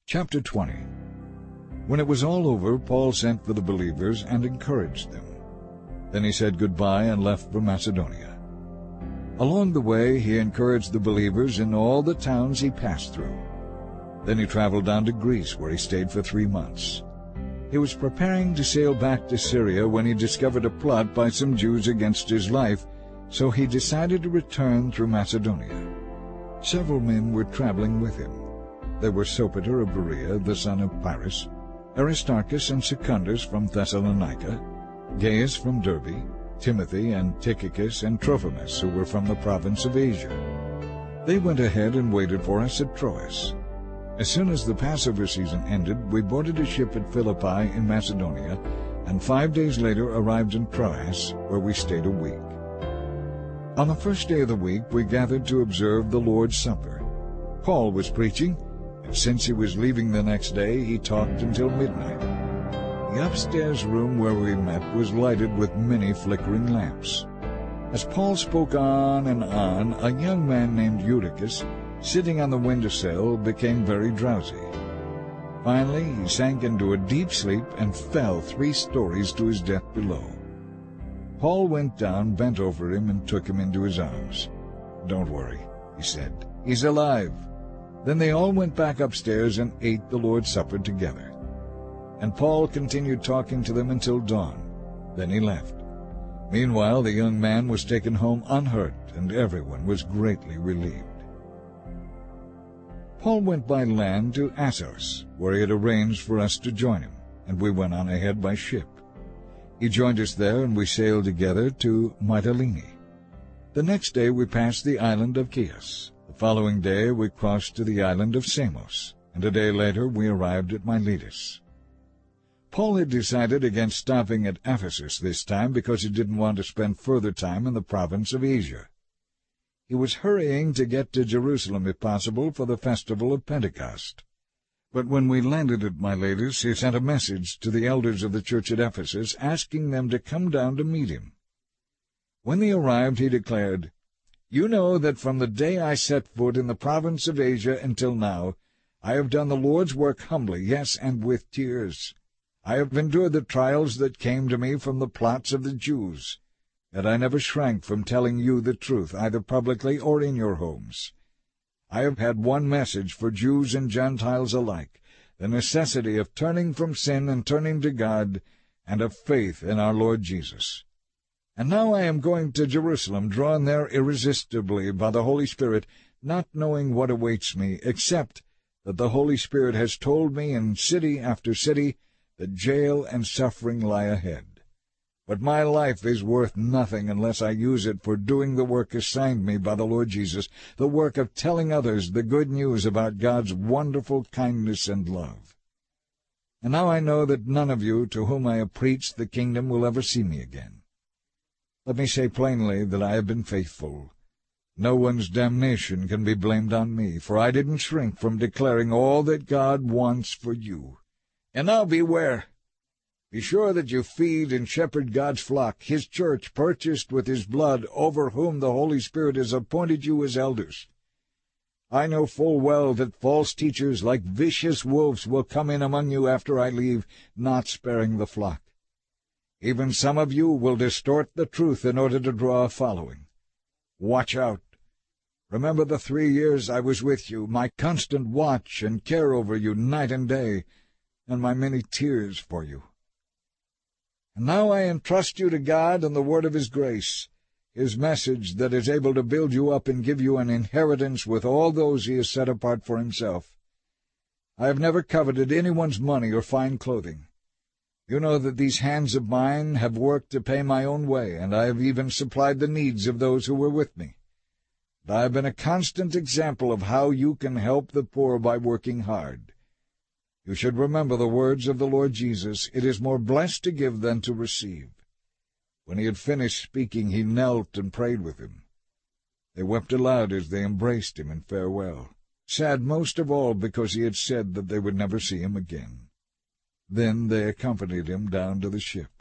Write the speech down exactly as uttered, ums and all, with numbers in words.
Chapter twenty. When it was all over, Paul sent for the believers and encouraged them. Then he said goodbye and left for Macedonia. Along the way he encouraged the believers in all the towns he passed through. Then he traveled down to Greece, where he stayed for three months. He was preparing to sail back to Syria when he discovered a plot by some Jews against his life, so he decided to return through Macedonia. Several men were traveling with him. They were Sopater of Berea, the son of Pyrrhus, Aristarchus and Secundus from Thessalonica, Gaius from Derbe, Timothy and Tychicus and Trophimus, who were from the province of Asia. They went ahead and waited for us at Troas. As soon as the Passover season ended, we boarded a ship at Philippi in Macedonia, and five days later arrived in Troas, where we stayed a week. On the first day of the week we gathered to observe the Lord's Supper. Paul was preaching, and since he was leaving the next day, he talked until midnight. The upstairs room where we met was lighted with many flickering lamps. As Paul spoke on and on, a young man named Eutychus, sitting on the windowsill, became very drowsy. Finally, he sank into a deep sleep and fell three stories to his death below. Paul went down, bent over him, and took him into his arms. "Don't worry," he said. "He's alive." Then they all went back upstairs and ate the Lord's Supper together. And Paul continued talking to them until dawn. Then he left. Meanwhile, the young man was taken home unhurt, and everyone was greatly relieved. Paul went by land to Assos, where he had arranged for us to join him, and we went on ahead by ship. He joined us there, and we sailed together to Mytilene. The next day we passed the island of Chios. The following day we crossed to the island of Samos, and a day later we arrived at Miletus. Paul had decided against stopping at Ephesus this time because he didn't want to spend further time in the province of Asia. He was hurrying to get to Jerusalem, if possible, for the festival of Pentecost. But when we landed at Miletus, he sent a message to the elders of the church at Ephesus, asking them to come down to meet him. When they arrived, he declared, "You know that from the day I set foot in the province of Asia until now, I have done the Lord's work humbly, yes, and with tears. I have endured the trials that came to me from the plots of the Jews, and I never shrank from telling you the truth, either publicly or in your homes. I have had one message for Jews and Gentiles alike, the necessity of turning from sin and turning to God, and of faith in our Lord Jesus. And now I am going to Jerusalem, drawn there irresistibly by the Holy Spirit, not knowing what awaits me, except that the Holy Spirit has told me in city after city that jail and suffering lie ahead. But my life is worth nothing unless I use it for doing the work assigned me by the Lord Jesus, the work of telling others the good news about God's wonderful kindness and love. And now I know that none of you to whom I have preached the kingdom will ever see me again. Let me say plainly that I have been faithful. No one's damnation can be blamed on me, for I didn't shrink from declaring all that God wants for you. And now beware. Be sure that you feed and shepherd God's flock, his church, purchased with his blood, over whom the Holy Spirit has appointed you as elders. I know full well that false teachers like vicious wolves will come in among you after I leave, not sparing the flock. Even some of you will distort the truth in order to draw a following. Watch out. Remember the three years I was with you, my constant watch and care over you night and day, and my many tears for you. And now I entrust you to God and the word of his grace, his message that is able to build you up and give you an inheritance with all those he has set apart for himself. I have never coveted anyone's money or fine clothing. You know that these hands of mine have worked to pay my own way, and I have even supplied the needs of those who were with me. And I have been a constant example of how you can help the poor by working hard. You should remember the words of the Lord Jesus, 'It is more blessed to give than to receive.'" When he had finished speaking, he knelt and prayed with him. They wept aloud as they embraced him in farewell, sad most of all because he had said that they would never see him again. Then they accompanied him down to the ship.